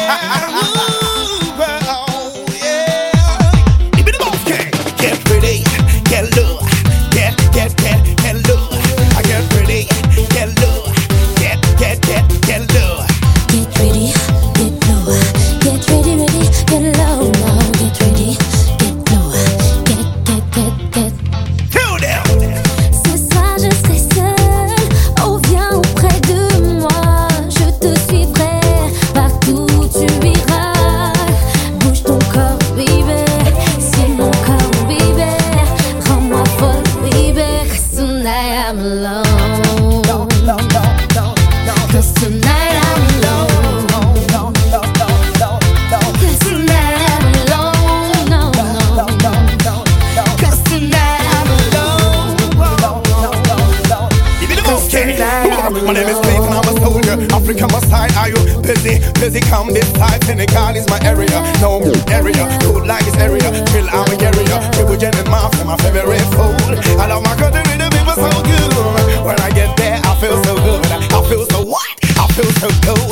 My name is Clayton, I'm a soldier. Africa, my side, are you busy? Busy, come this side. Senegal is my area. No area, cool like this area. Feel I'm a area. People getting my favorite food. I love my country, the people so good. When I get there, I feel so good. I feel so what? I feel so cool.